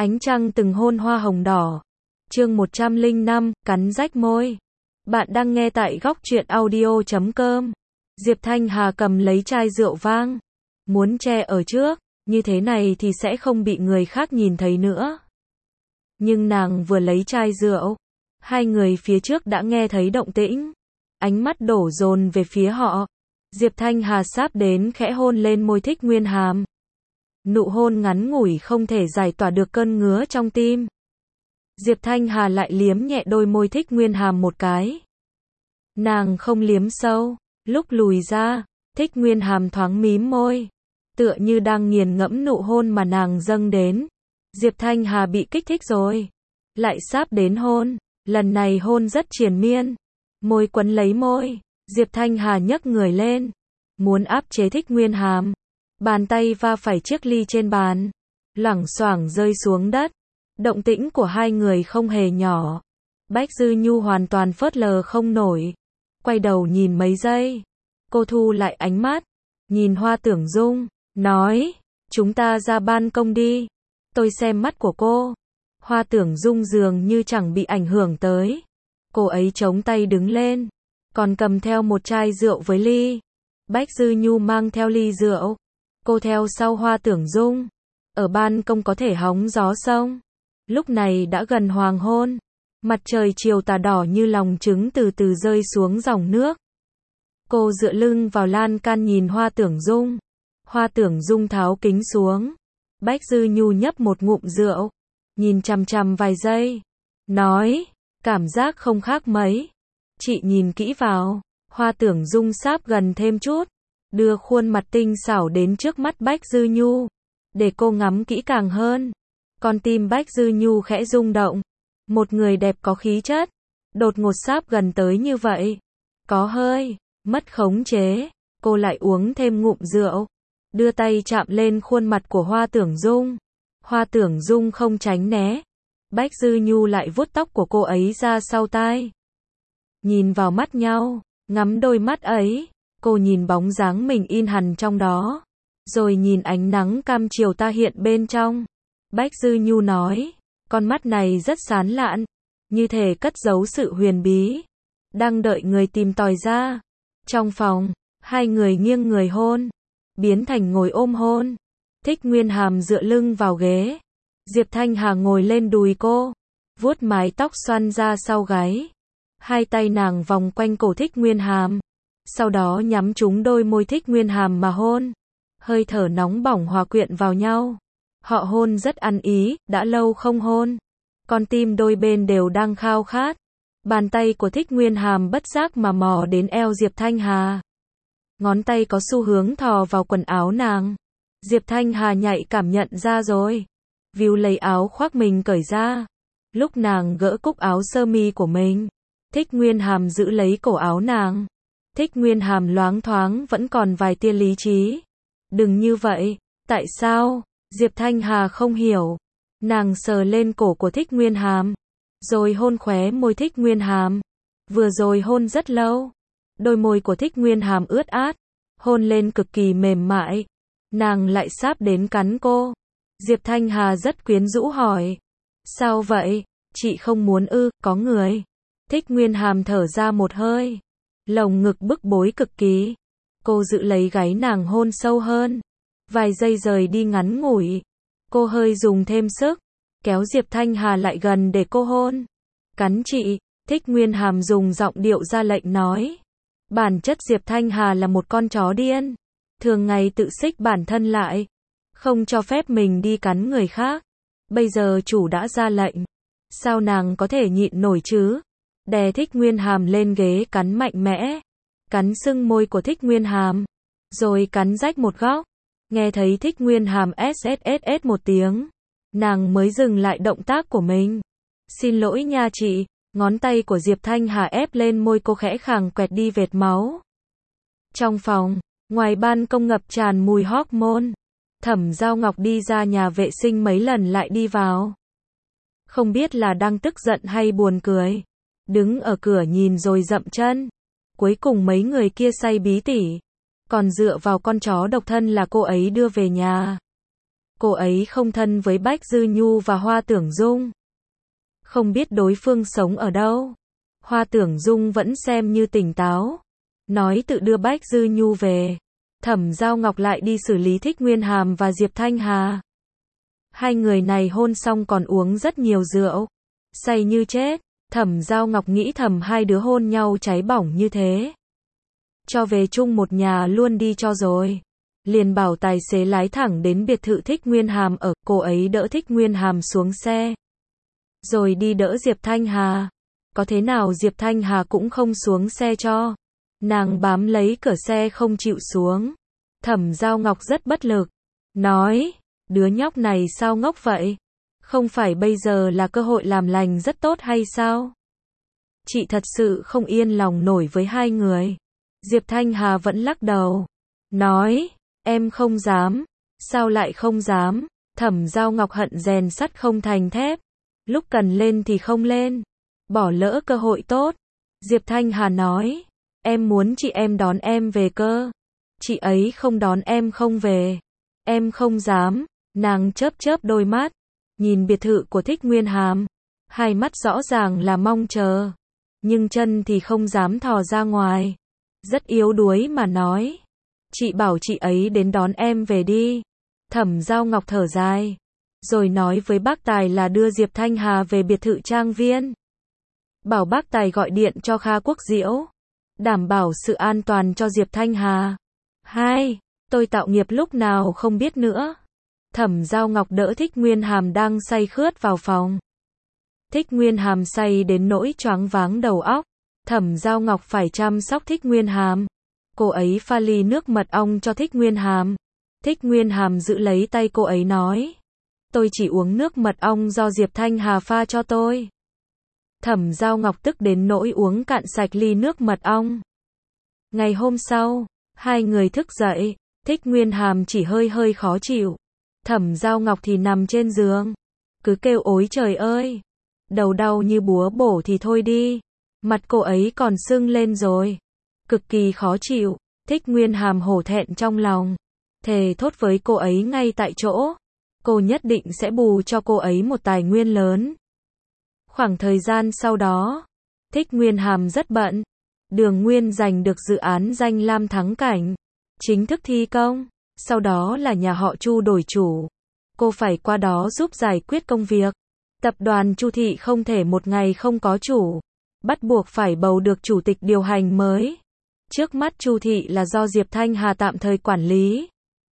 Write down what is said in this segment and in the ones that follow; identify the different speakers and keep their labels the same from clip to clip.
Speaker 1: Ánh trăng từng hôn hoa hồng đỏ. Chương 105, cắn rách môi. Bạn đang nghe tại góc truyện audio.com. Diệp Thanh Hà cầm lấy chai rượu vang. Muốn che ở trước, như thế này thì sẽ không bị người khác nhìn thấy nữa. Nhưng nàng vừa lấy chai rượu, hai người phía trước đã nghe thấy động tĩnh. Ánh mắt đổ dồn về phía họ. Diệp Thanh Hà sáp đến khẽ hôn lên môi Thích Nguyên Hàm. Nụ hôn ngắn ngủi không thể giải tỏa được cơn ngứa trong tim. Diệp Thanh Hà lại liếm nhẹ đôi môi Thích Nguyên Hàm một cái. Nàng không liếm sâu. Lúc lùi ra, Thích Nguyên Hàm thoáng mím môi, tựa như đang nghiền ngẫm nụ hôn mà nàng dâng đến. Diệp Thanh Hà bị kích thích rồi, lại sáp đến hôn. Lần này hôn rất triền miên, môi quấn lấy môi. Diệp Thanh Hà nhấc người lên, muốn áp chế Thích Nguyên Hàm. Bàn tay va phải chiếc ly trên bàn, loảng xoảng rơi xuống đất. Động tĩnh của hai người không hề nhỏ. Bách Dư Nhu hoàn toàn phớt lờ không nổi. Quay đầu nhìn mấy giây, cô thu lại ánh mắt, nhìn Hoa Tưởng Dung, nói, chúng ta ra ban công đi, tôi xem mắt của cô. Hoa Tưởng Dung dường như chẳng bị ảnh hưởng tới. Cô ấy chống tay đứng lên, còn cầm theo một chai rượu với ly. Bách Dư Nhu mang theo ly rượu, cô theo sau Hoa Tưởng Dung. Ở ban công có thể hóng gió sông. Lúc này đã gần hoàng hôn, mặt trời chiều tà đỏ như lòng trứng từ từ rơi xuống dòng nước. Cô dựa lưng vào lan can nhìn Hoa Tưởng Dung. Hoa Tưởng Dung tháo kính xuống. Bách Dư Nhu nhấp một ngụm rượu, nhìn chằm chằm vài giây, nói, cảm giác không khác mấy. Chị nhìn kỹ vào. Hoa Tưởng Dung sáp gần thêm chút, đưa khuôn mặt tinh xảo đến trước mắt Bách Dư Nhu, để cô ngắm kỹ càng hơn. Con tim Bách Dư Nhu khẽ rung động. Một người đẹp có khí chất, đột ngột sáp gần tới như vậy, có hơi mất khống chế. Cô lại uống thêm ngụm rượu, đưa tay chạm lên khuôn mặt của Hoa Tưởng Dung. Hoa Tưởng Dung không tránh né. Bách Dư Nhu lại vuốt tóc của cô ấy ra sau tai. Nhìn vào mắt nhau, ngắm đôi mắt ấy, cô nhìn bóng dáng mình in hằn trong đó, rồi nhìn ánh nắng cam chiều ta hiện bên trong. Bách Dư Nhu nói, con mắt này rất sán lạn, như thể cất giấu sự huyền bí, đang đợi người tìm tòi ra. Trong phòng, hai người nghiêng người hôn, biến thành ngồi ôm hôn. Thích Nguyên Hàm dựa lưng vào ghế, Diệp Thanh Hà ngồi lên đùi cô, vuốt mái tóc xoăn ra sau gáy. Hai tay nàng vòng quanh cổ Thích Nguyên Hàm, sau đó nhắm trúng đôi môi Thích Nguyên Hàm mà hôn. Hơi thở nóng bỏng hòa quyện vào nhau. Họ hôn rất ăn ý, đã lâu không hôn. Con tim đôi bên đều đang khao khát. Bàn tay của Thích Nguyên Hàm bất giác mà mò đến eo Diệp Thanh Hà. Ngón tay có xu hướng thò vào quần áo nàng. Diệp Thanh Hà nhạy cảm nhận ra rồi. Víu lấy áo khoác mình cởi ra. Lúc nàng gỡ cúc áo sơ mi của mình, Thích Nguyên Hàm giữ lấy cổ áo nàng. Thích Nguyên Hàm loáng thoáng vẫn còn vài tia lý trí. Đừng như vậy. Tại sao? Diệp Thanh Hà không hiểu. Nàng sờ lên cổ của Thích Nguyên Hàm, rồi hôn khóe môi Thích Nguyên Hàm. Vừa rồi hôn rất lâu. Đôi môi của Thích Nguyên Hàm ướt át, hôn lên cực kỳ mềm mại. Nàng lại sáp đến cắn cô. Diệp Thanh Hà rất quyến rũ hỏi, sao vậy? Chị không muốn ư? Có người. Thích Nguyên Hàm thở ra một hơi, lồng ngực bức bối cực kỳ. Cô giữ lấy gáy nàng hôn sâu hơn. Vài giây rời đi ngắn ngủi, cô hơi dùng thêm sức, kéo Diệp Thanh Hà lại gần để cô hôn. Cắn chị. Thích Nguyên Hàm dùng giọng điệu ra lệnh nói. Bản chất Diệp Thanh Hà là một con chó điên, thường ngày tự xích bản thân lại, không cho phép mình đi cắn người khác. Bây giờ chủ đã ra lệnh, sao nàng có thể nhịn nổi chứ? Đè Thích Nguyên Hàm lên ghế cắn mạnh mẽ, cắn sưng môi của Thích Nguyên Hàm, rồi cắn rách một góc. Nghe thấy Thích Nguyên Hàm sss một tiếng, nàng mới dừng lại động tác của mình. Xin lỗi nha chị. Ngón tay của Diệp Thanh Hà ép lên môi cô khẽ khàng quẹt đi vệt máu. Trong phòng, ngoài ban công ngập tràn mùi hormone. Thẩm Giao Ngọc đi ra nhà vệ sinh mấy lần lại đi vào. Không biết là đang tức giận hay buồn cười. Đứng ở cửa nhìn rồi dậm chân. Cuối cùng mấy người kia say bí tỉ. Còn dựa vào con chó độc thân là cô ấy đưa về nhà. cô ấy không thân với Bách Dư Nhu và Hoa Tưởng Dung. Không biết đối phương sống ở đâu. Hoa Tưởng Dung vẫn xem như tỉnh táo, nói tự đưa Bách Dư Nhu về. Thẩm Giao Ngọc lại đi xử lý Thích Nguyên Hàm và Diệp Thanh Hà. Hai người này hôn xong còn uống rất nhiều rượu, say như chết. Thẩm Giao Ngọc nghĩ thầm hai đứa hôn nhau cháy bỏng như thế, cho về chung một nhà luôn đi cho rồi. Liền bảo tài xế lái thẳng đến biệt thự Thích Nguyên Hàm ở, cô ấy đỡ Thích Nguyên Hàm xuống xe, rồi đi đỡ Diệp Thanh Hà. Có thế nào Diệp Thanh Hà cũng không xuống xe cho. Nàng bám lấy cửa xe không chịu xuống. Thẩm Giao Ngọc rất bất lực, nói, đứa nhóc này sao ngốc vậy? Không phải bây giờ là cơ hội làm lành rất tốt hay sao? Chị thật sự không yên lòng nổi với hai người. Diệp Thanh Hà vẫn lắc đầu, nói, em không dám. Sao lại không dám? Thẩm Giao Ngọc hận rèn sắt không thành thép. Lúc cần lên thì không lên. Bỏ lỡ cơ hội tốt. Diệp Thanh Hà nói, em muốn chị em đón em về cơ. Chị ấy không đón em không về. Em không dám. Nàng chớp chớp đôi mắt, nhìn biệt thự của Thích Nguyên Hàm. Hai mắt rõ ràng là mong chờ, nhưng chân thì không dám thò ra ngoài. Rất yếu đuối mà nói, chị bảo chị ấy đến đón em về đi. Thẩm Giao Ngọc thở dài, rồi nói với bác Tài là đưa Diệp Thanh Hà về biệt thự Trang Viên. Bảo bác Tài gọi điện cho Kha Quốc Diễu, đảm bảo sự an toàn cho Diệp Thanh Hà. Hai, tôi tạo nghiệp lúc nào không biết nữa. Thẩm Giao Ngọc đỡ Thích Nguyên Hàm đang say khướt vào phòng. Thích Nguyên Hàm say đến nỗi choáng váng đầu óc. Thẩm Giao Ngọc phải chăm sóc Thích Nguyên Hàm. Cô ấy pha ly nước mật ong cho Thích Nguyên Hàm. Thích Nguyên Hàm giữ lấy tay cô ấy nói, tôi chỉ uống nước mật ong do Diệp Thanh Hà pha cho tôi. Thẩm Giao Ngọc tức đến nỗi uống cạn sạch ly nước mật ong. Ngày hôm sau, hai người thức dậy, Thích Nguyên Hàm chỉ hơi hơi khó chịu. Thẩm Giao Ngọc thì nằm trên giường, cứ kêu ối trời ơi, đầu đau như búa bổ thì thôi đi. Mặt cô ấy còn sưng lên rồi, cực kỳ khó chịu. Thích Nguyên Hàm hổ thẹn trong lòng, thề thốt với cô ấy ngay tại chỗ, cô nhất định sẽ bù cho cô ấy một tài nguyên lớn. Khoảng thời gian sau đó, Thích Nguyên Hàm rất bận. Đường Nguyên giành được dự án Danh Lam Thắng Cảnh, chính thức thi công. Sau đó là nhà họ Chu đổi chủ. Cô phải qua đó giúp giải quyết công việc. Tập đoàn Chu Thị không thể một ngày không có chủ, bắt buộc phải bầu được chủ tịch điều hành mới. Trước mắt Chu Thị là do Diệp Thanh Hà tạm thời quản lý.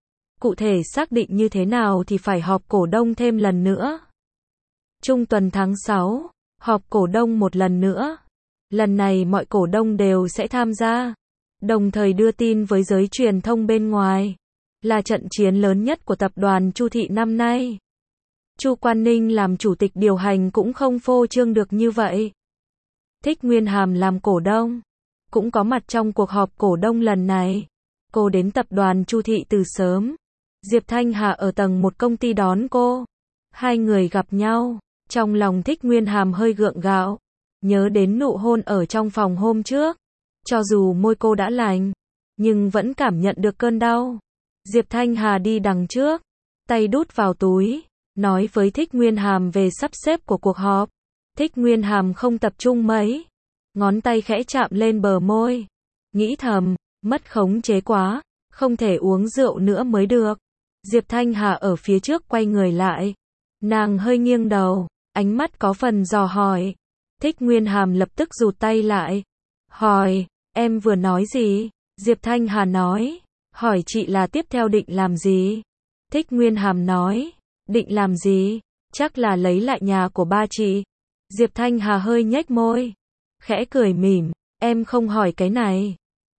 Speaker 1: Cụ thể xác định như thế nào thì phải họp cổ đông thêm lần nữa. Trung tuần tháng 6, họp cổ đông một lần nữa. Lần này mọi cổ đông đều sẽ tham gia, đồng thời đưa tin với giới truyền thông bên ngoài. Là trận chiến lớn nhất của tập đoàn Chu Thị năm nay. Chu Quan Ninh làm chủ tịch điều hành cũng không phô trương được như vậy. Thích Nguyên Hàm làm cổ đông, cũng có mặt trong cuộc họp cổ đông lần này. Cô đến tập đoàn Chu Thị từ sớm. Diệp Thanh Hà ở tầng 1 công ty đón cô. Hai người gặp nhau, trong lòng Thích Nguyên Hàm hơi gượng gạo, nhớ đến nụ hôn ở trong phòng hôm trước. Cho dù môi cô đã lành, nhưng vẫn cảm nhận được cơn đau. Diệp Thanh Hà đi đằng trước, tay đút vào túi, nói với Thích Nguyên Hàm về sắp xếp của cuộc họp. Thích Nguyên Hàm không tập trung mấy, ngón tay khẽ chạm lên bờ môi, nghĩ thầm, mất khống chế quá, không thể uống rượu nữa mới được. Diệp Thanh Hà ở phía trước quay người lại, nàng hơi nghiêng đầu, ánh mắt có phần dò hỏi. Thích Nguyên Hàm lập tức rụt tay lại, hỏi, em vừa nói gì? Diệp Thanh Hà nói, hỏi chị là tiếp theo định làm gì? Thích Nguyên Hàm nói, định làm gì? Chắc là lấy lại nhà của ba chị. Diệp Thanh Hà hơi nhếch môi, khẽ cười mỉm, em không hỏi cái này.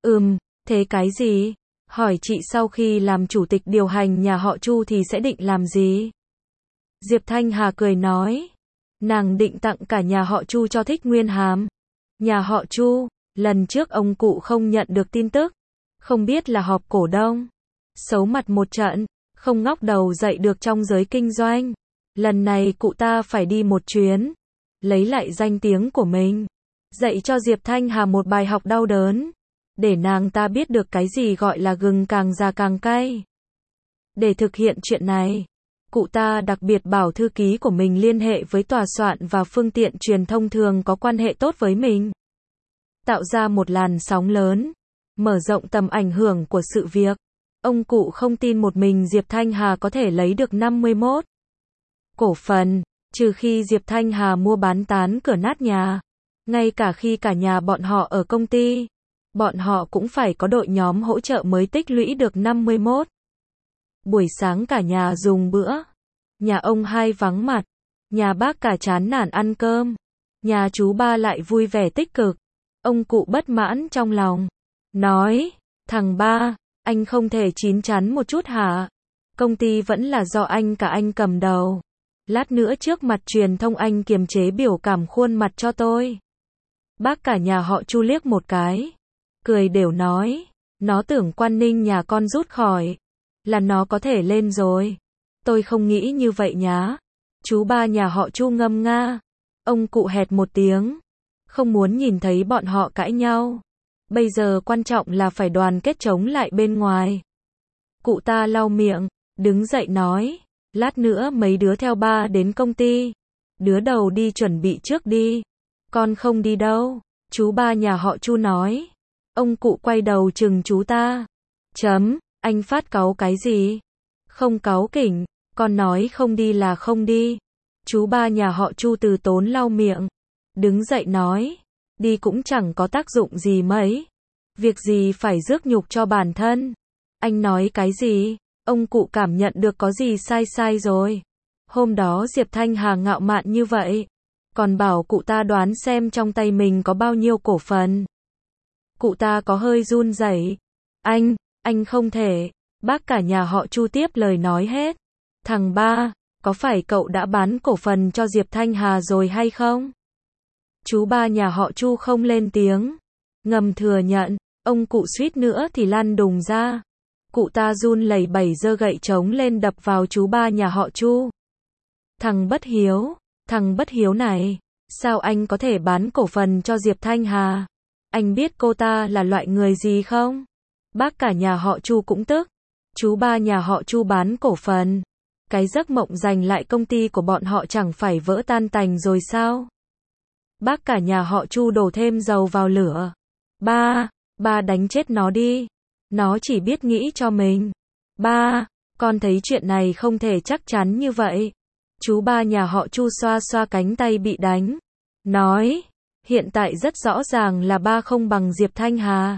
Speaker 1: Thế cái gì? Hỏi chị sau khi làm chủ tịch điều hành nhà họ Chu thì sẽ định làm gì? Diệp Thanh Hà cười nói, nàng định tặng cả nhà họ Chu cho Thích Nguyên Hàm. Nhà họ Chu, lần trước ông cụ không nhận được tin tức, không biết là họp cổ đông. Xấu mặt một trận, không ngóc đầu dậy được trong giới kinh doanh. Lần này cụ ta phải đi một chuyến, lấy lại danh tiếng của mình, dạy cho Diệp Thanh Hà một bài học đau đớn, để nàng ta biết được cái gì gọi là gừng càng già càng cay. Để thực hiện chuyện này, Cụ ta đặc biệt bảo thư ký của mình liên hệ với tòa soạn và phương tiện truyền thông thường có quan hệ tốt với mình. Tạo ra một làn sóng lớn, mở rộng tầm ảnh hưởng của sự việc. Ông cụ không tin một mình Diệp Thanh Hà có thể lấy được 51 cổ phần, trừ khi Diệp Thanh Hà mua bán tán cửa nát nhà. Ngay cả khi cả nhà bọn họ ở công ty, bọn họ cũng phải có đội nhóm hỗ trợ mới tích lũy được 51. Buổi sáng cả nhà dùng bữa. Nhà ông hai vắng mặt. Nhà bác cả chán nản ăn cơm. Nhà chú ba lại vui vẻ tích cực. Ông cụ bất mãn trong lòng. Nói, thằng ba, anh không thể chín chắn một chút hả? Công ty vẫn là do anh cả anh cầm đầu. Lát nữa trước mặt truyền thông anh kiềm chế biểu cảm khuôn mặt cho tôi. Bác cả nhà họ Chu liếc một cái. Cười đều nói, nó tưởng Quan Ninh nhà con rút khỏi. Là nó có thể lên rồi. Tôi không nghĩ như vậy nhá. Chú ba nhà họ Chu ngâm nga. Ông cụ hét một tiếng. Không muốn nhìn thấy bọn họ cãi nhau. Bây giờ quan trọng là phải đoàn kết chống lại bên ngoài. Cụ ta lau miệng, đứng dậy nói. Lát nữa mấy đứa theo ba đến công ty. Đứa đầu đi chuẩn bị trước đi. Con không đi đâu. Chú ba nhà họ Chu nói. Ông cụ quay đầu chừng chú ta. Anh phát cáu cái gì? Không cáu kỉnh, con nói không đi là không đi. Chú ba nhà họ Chu từ tốn lau miệng. Đứng dậy nói. Đi cũng chẳng có tác dụng gì mấy. Việc gì phải rước nhục cho bản thân. Anh nói cái gì? Ông cụ cảm nhận được có gì sai rồi. Hôm đó Diệp Thanh Hà ngạo mạn như vậy. Còn bảo cụ ta đoán xem trong tay mình có bao nhiêu cổ phần. Cụ ta có hơi run rẩy. Anh không thể. Bác cả nhà họ Chu tiếp lời nói hết. Thằng ba, có phải cậu đã bán cổ phần cho Diệp Thanh Hà rồi hay không? Chú ba nhà họ Chu không lên tiếng. Ngầm thừa nhận, ông cụ suýt nữa thì lăn đùng ra. Cụ ta run lẩy bẩy giơ gậy trống lên đập vào chú ba nhà họ Chu. Thằng bất hiếu này, sao anh có thể bán cổ phần cho Diệp Thanh Hà? Anh biết cô ta là loại người gì không? Bác cả nhà họ Chu cũng tức. Chú ba nhà họ Chu bán cổ phần. Cái giấc mộng giành lại công ty của bọn họ chẳng phải vỡ tan tành rồi sao? Bác cả nhà họ Chu đổ thêm dầu vào lửa. Ba đánh chết nó đi. Nó chỉ biết nghĩ cho mình. Ba, con thấy chuyện này không thể chắc chắn như vậy. Chú ba nhà họ Chu xoa xoa cánh tay bị đánh. Nói, hiện tại rất rõ ràng là ba không bằng Diệp Thanh Hà.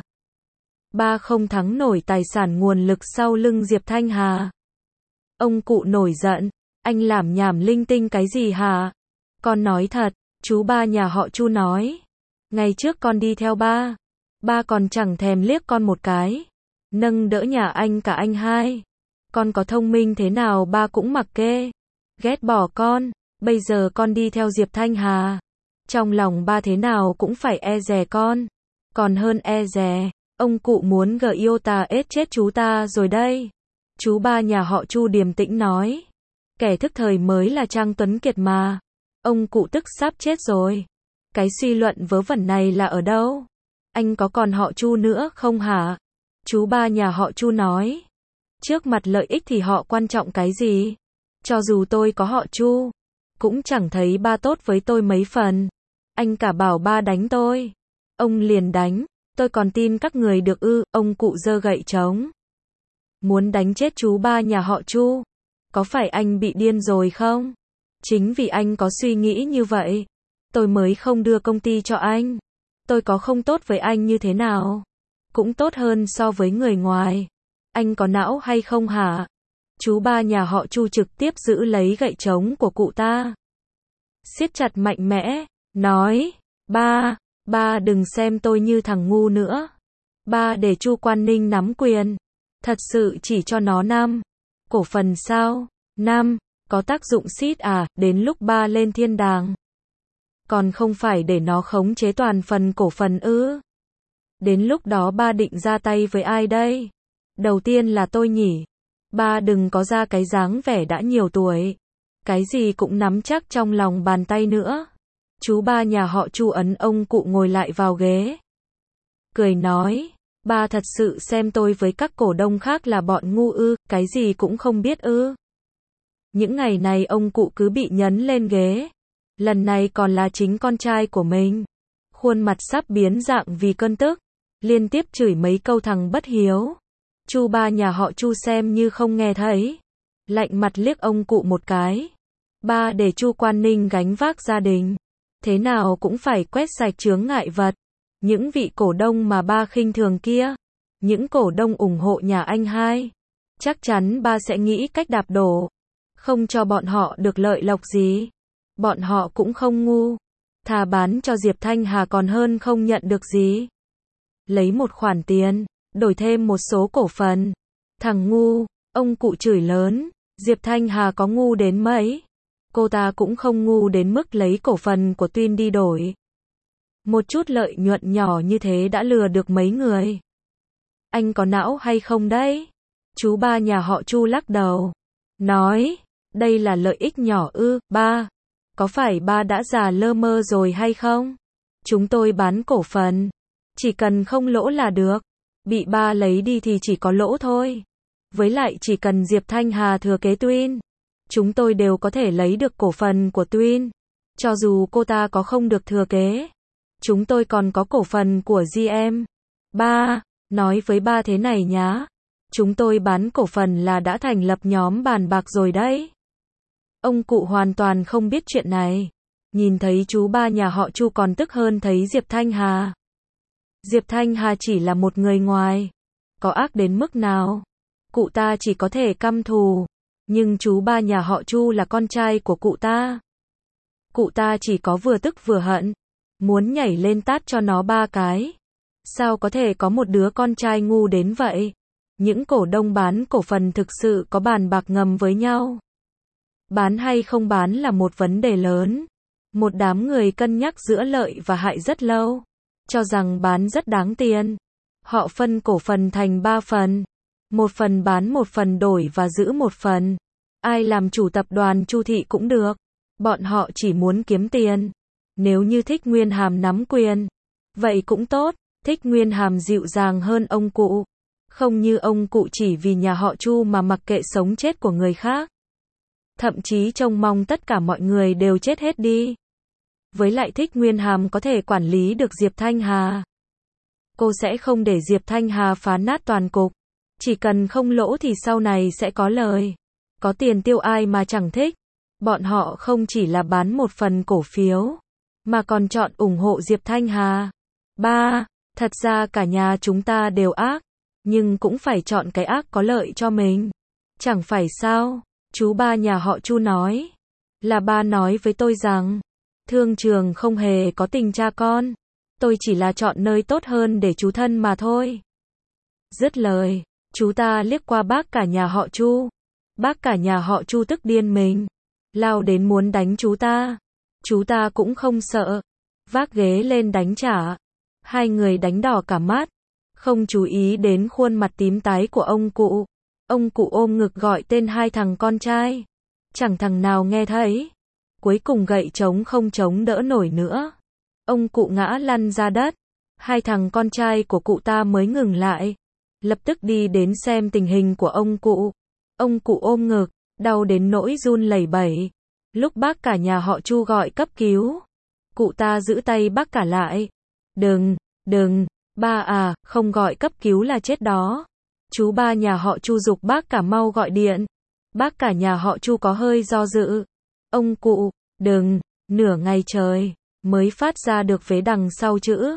Speaker 1: Ba không thắng nổi tài sản nguồn lực sau lưng Diệp Thanh Hà. Ông cụ nổi giận. Anh làm nhảm linh tinh cái gì hả? Con nói thật. Chú ba nhà họ Chu nói. Ngày trước con đi theo ba. Ba còn chẳng thèm liếc con một cái. Nâng đỡ nhà anh cả anh hai. Con có thông minh thế nào ba cũng mặc kệ. Ghét bỏ con. Bây giờ con đi theo Diệp Thanh Hà. Trong lòng ba thế nào cũng phải e dè con. Còn hơn e dè. Ông cụ muốn yêu ta ết chết chú ta rồi đây. Chú ba nhà họ Chu điềm tĩnh nói. Kẻ thức thời mới là Trang Tuấn Kiệt mà. Ông cụ tức sắp chết rồi. Cái suy luận vớ vẩn này là ở đâu? Anh có còn họ Chu nữa không hả? Chú ba nhà họ Chu nói. Trước mặt lợi ích thì họ quan trọng cái gì? Cho dù tôi có họ Chu, cũng chẳng thấy ba tốt với tôi mấy phần. Anh cả bảo ba đánh tôi. Ông liền đánh. Tôi còn tin các người được ư? Ông cụ giơ gậy trống. Muốn đánh chết chú ba nhà họ Chu. Có phải anh bị điên rồi không? Chính vì anh có suy nghĩ như vậy, tôi mới không đưa công ty cho anh. Tôi có không tốt với anh như thế nào? Cũng tốt hơn so với người ngoài. Anh có não hay không hả? Chú ba nhà họ Chu trực tiếp giữ lấy gậy trống của cụ ta. Siết chặt mạnh mẽ, nói, ba đừng xem tôi như thằng ngu nữa. Ba để Chu Quan Ninh nắm quyền. Thật sự chỉ cho nó 5 cổ phần sao? 5, có tác dụng xít à, đến lúc ba lên thiên đàng. Còn không phải để nó khống chế toàn phần cổ phần ư? Đến lúc đó ba định ra tay với ai đây? Đầu tiên là tôi nhỉ? Ba đừng có ra cái dáng vẻ đã nhiều tuổi. Cái gì cũng nắm chắc trong lòng bàn tay nữa. Chú ba nhà họ Chu ấn ông cụ ngồi lại vào ghế. Cười nói, ba thật sự xem tôi với các cổ đông khác là bọn ngu ư, cái gì cũng không biết ư? Những ngày này ông cụ cứ bị nhấn lên ghế. Lần này còn là chính con trai của mình. Khuôn mặt sắp biến dạng vì cơn tức. Liên tiếp chửi mấy câu thằng bất hiếu. Chu ba nhà họ Chu xem như không nghe thấy. Lạnh mặt liếc ông cụ một cái. Ba để Chu Quan Ninh gánh vác gia đình. Thế nào cũng phải quét sạch chướng ngại vật. Những vị cổ đông mà ba khinh thường kia. Những cổ đông ủng hộ nhà anh hai. Chắc chắn ba sẽ nghĩ cách đạp đổ. Không cho bọn họ được lợi lộc gì. Bọn họ cũng không ngu. Thà bán cho Diệp Thanh Hà còn hơn không nhận được gì. Lấy một khoản tiền, đổi thêm một số cổ phần. Thằng ngu, ông cụ chửi lớn. Diệp Thanh Hà có ngu đến mấy? Cô ta cũng không ngu đến mức lấy cổ phần của Tuyên đi đổi. Một chút lợi nhuận nhỏ như thế đã lừa được mấy người. Anh có não hay không đấy? Chú ba nhà họ Chu lắc đầu. Nói, đây là lợi ích nhỏ ư, ba. Có phải ba đã già lơ mơ rồi hay không? Chúng tôi bán cổ phần. Chỉ cần không lỗ là được. Bị ba lấy đi thì chỉ có lỗ thôi. Với lại chỉ cần Diệp Thanh Hà thừa kế Tuyên. Chúng tôi đều có thể lấy được cổ phần của Tuyên. Cho dù cô ta có không được thừa kế. Chúng tôi còn có cổ phần của GM. Ba, nói với ba thế này nhá. Chúng tôi bán cổ phần là đã thành lập nhóm bàn bạc rồi đấy. Ông cụ hoàn toàn không biết chuyện này. Nhìn thấy chú ba nhà họ Chu còn tức hơn thấy Diệp Thanh Hà. Diệp Thanh Hà chỉ là một người ngoài. Có ác đến mức nào? Cụ ta chỉ có thể căm thù. Nhưng chú ba nhà họ Chu là con trai của cụ ta. Cụ ta chỉ có vừa tức vừa hận. Muốn nhảy lên tát cho nó 3 cái. Sao có thể có một đứa con trai ngu đến vậy? Những cổ đông bán cổ phần thực sự có bàn bạc ngầm với nhau. Bán hay không bán là một vấn đề lớn. Một đám người cân nhắc giữa lợi và hại rất lâu. Cho rằng bán rất đáng tiền. Họ phân cổ phần thành 3 phần. Một phần bán, một phần đổi và giữ một phần. Ai làm chủ tập đoàn Chu Thị cũng được. Bọn họ chỉ muốn kiếm tiền. Nếu như Thích Nguyên Hàm nắm quyền, vậy cũng tốt. Thích Nguyên Hàm dịu dàng hơn ông cụ. Không như ông cụ chỉ vì nhà họ Chu mà mặc kệ sống chết của người khác. Thậm chí trông mong tất cả mọi người đều chết hết đi. Với lại Thích Nguyên Hàm có thể quản lý được Diệp Thanh Hà. Cô sẽ không để Diệp Thanh Hà phá nát toàn cục. Chỉ cần không lỗ thì sau này sẽ có lời. Có tiền tiêu ai mà chẳng thích. Bọn họ không chỉ là bán một phần cổ phiếu, mà còn chọn ủng hộ Diệp Thanh Hà. Ba, thật ra cả nhà chúng ta đều ác, nhưng cũng phải chọn cái ác có lợi cho mình. Chẳng phải sao? Chú ba nhà họ Chu nói. Là ba nói với tôi rằng, thương trường không hề có tình cha con. Tôi chỉ là chọn nơi tốt hơn để chú thân mà thôi. Dứt lời, chú ta liếc qua bác cả nhà họ Chu. Bác cả nhà họ Chu tức điên mình. Lao đến muốn đánh chú ta. Chú ta cũng không sợ. Vác ghế lên đánh trả. Hai người đánh đỏ cả mắt. Không chú ý đến khuôn mặt tím tái của ông cụ. Ông cụ ôm ngực gọi tên hai thằng con trai. Chẳng thằng nào nghe thấy. Cuối cùng gậy trống không chống đỡ nổi nữa. Ông cụ ngã lăn ra đất. Hai thằng con trai của cụ ta mới ngừng lại. Lập tức đi đến xem tình hình của ông cụ. Ông cụ ôm ngực, đau đến nỗi run lẩy bẩy. Lúc bác cả nhà họ Chu gọi cấp cứu, cụ ta giữ tay bác cả lại. Đừng, ba à, không gọi cấp cứu là chết đó. Chú ba nhà họ Chu giục bác cả mau gọi điện. Bác cả nhà họ Chu có hơi do dự. Ông cụ, đừng, nửa ngày trời, mới phát ra được vế đằng sau chữ.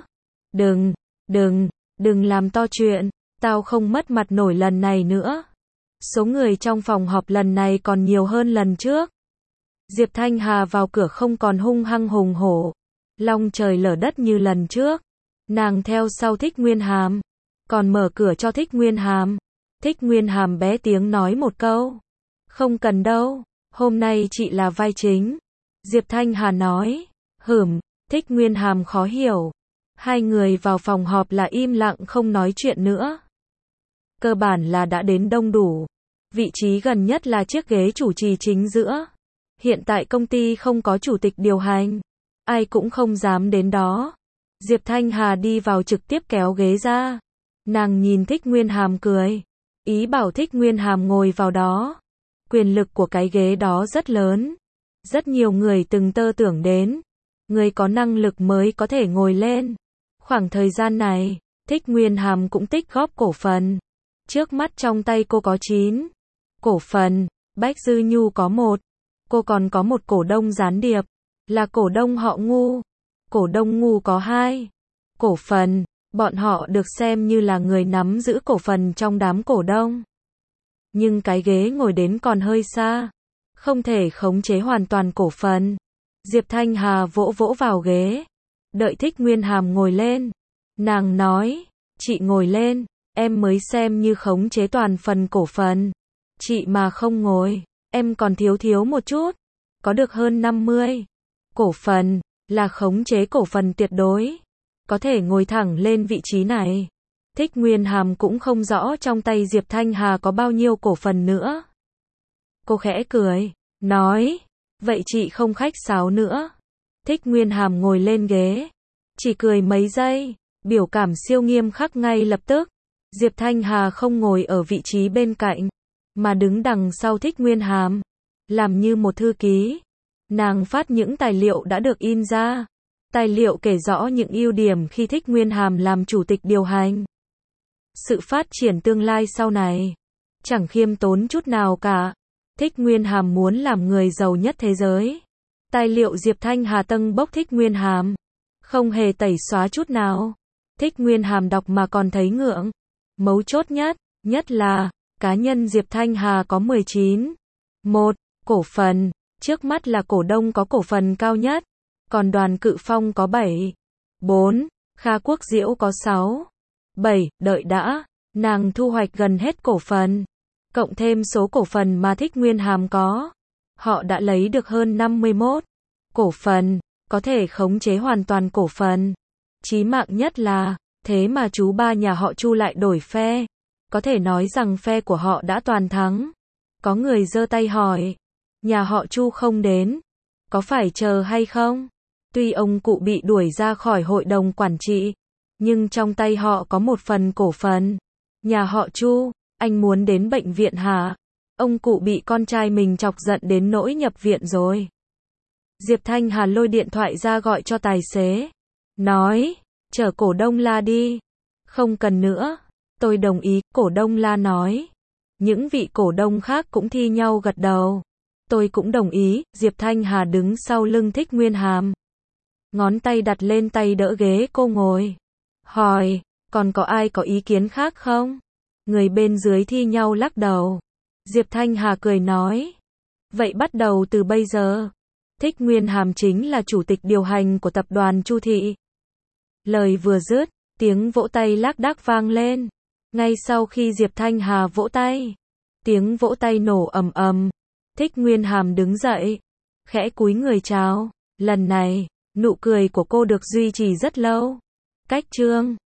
Speaker 1: Đừng làm to chuyện, tao không mất mặt nổi lần này nữa. Số người trong phòng họp lần này còn nhiều hơn lần trước. Diệp Thanh Hà vào cửa không còn hung hăng hùng hổ, long trời lở đất như lần trước. Nàng theo sau Thích Nguyên Hàm, còn mở cửa cho Thích Nguyên Hàm. Thích Nguyên Hàm bé tiếng nói một câu. Không cần đâu, hôm nay chị là vai chính. Diệp Thanh Hà nói. Thích Nguyên Hàm khó hiểu. Hai người vào phòng họp là im lặng không nói chuyện nữa. Cơ bản là đã đến đông đủ. Vị trí gần nhất là chiếc ghế chủ trì chính giữa. Hiện tại công ty không có chủ tịch điều hành. Ai cũng không dám đến đó. Diệp Thanh Hà đi vào trực tiếp kéo ghế ra. Nàng nhìn Thích Nguyên Hàm cười. Ý bảo Thích Nguyên Hàm ngồi vào đó. Quyền lực của cái ghế đó rất lớn. Rất nhiều người từng tơ tưởng đến. Người có năng lực mới có thể ngồi lên. Khoảng thời gian này, Thích Nguyên Hàm cũng tích góp cổ phần. Trước mắt trong tay cô có 9 cổ phần, Bách Dư Nhu có 1. Cô còn có một cổ đông gián điệp, là cổ đông họ Ngu. Cổ đông Ngu có 2 cổ phần, bọn họ được xem như là người nắm giữ cổ phần trong đám cổ đông. Nhưng cái ghế ngồi đến còn hơi xa, không thể khống chế hoàn toàn cổ phần. Diệp Thanh Hà vỗ vỗ vào ghế, đợi Thích Nguyên Hàm ngồi lên. Nàng nói, chị ngồi lên, em mới xem như khống chế toàn phần cổ phần. Chị mà không ngồi, em còn thiếu một chút, có được hơn 50 cổ phần, là khống chế cổ phần tuyệt đối, có thể ngồi thẳng lên vị trí này. Thích Nguyên Hàm cũng không rõ trong tay Diệp Thanh Hà có bao nhiêu cổ phần nữa. Cô khẽ cười, nói, vậy chị không khách sáo nữa. Thích Nguyên Hàm ngồi lên ghế, chỉ cười mấy giây, biểu cảm siêu nghiêm khắc ngay lập tức. Diệp Thanh Hà không ngồi ở vị trí bên cạnh, mà đứng đằng sau Thích Nguyên Hàm, làm như một thư ký. Nàng phát những tài liệu đã được in ra. Tài liệu kể rõ những ưu điểm khi Thích Nguyên Hàm làm chủ tịch điều hành. Sự phát triển tương lai sau này, chẳng khiêm tốn chút nào cả. Thích Nguyên Hàm muốn làm người giàu nhất thế giới. Tài liệu Diệp Thanh Hà tâng bốc Thích Nguyên Hàm, không hề tẩy xóa chút nào. Thích Nguyên Hàm đọc mà còn thấy ngượng. Mấu chốt nhất là, cá nhân Diệp Thanh Hà có 19,1 cổ phần, trước mắt là cổ đông có cổ phần cao nhất, còn Đoàn Cự Phong có 7,4, Kha Quốc Diễu có 6,7, đợi đã, nàng thu hoạch gần hết cổ phần, cộng thêm số cổ phần mà Thích Nguyên Hàm có, họ đã lấy được hơn 51 cổ phần, có thể khống chế hoàn toàn cổ phần. Chí mạng nhất là, thế mà chú ba nhà họ Chu lại đổi phe. Có thể nói rằng phe của họ đã toàn thắng. Có người giơ tay hỏi, nhà họ Chu không đến, có phải chờ hay không? Tuy ông cụ bị đuổi ra khỏi hội đồng quản trị, nhưng trong tay họ có một phần cổ phần. Nhà họ Chu, anh muốn đến bệnh viện hả? Ông cụ bị con trai mình chọc giận đến nỗi nhập viện rồi. Diệp Thanh Hà lôi điện thoại ra gọi cho tài xế. Nói, chở cổ đông La đi. Không cần nữa. Tôi đồng ý, cổ đông La nói. Những vị cổ đông khác cũng thi nhau gật đầu. Tôi cũng đồng ý. Diệp Thanh Hà đứng sau lưng Thích Nguyên Hàm. Ngón tay đặt lên tay đỡ ghế cô ngồi. Hỏi, còn có ai có ý kiến khác không? Người bên dưới thi nhau lắc đầu. Diệp Thanh Hà cười nói. Vậy bắt đầu từ bây giờ, Thích Nguyên Hàm chính là chủ tịch điều hành của tập đoàn Chu Thị. Lời vừa dứt, tiếng vỗ tay lác đác vang lên. Ngay sau khi Diệp Thanh Hà vỗ tay, tiếng vỗ tay nổ ầm ầm. Thích Nguyên Hàm đứng dậy, khẽ cúi người chào. Lần này, nụ cười của cô được duy trì rất lâu. Cách chương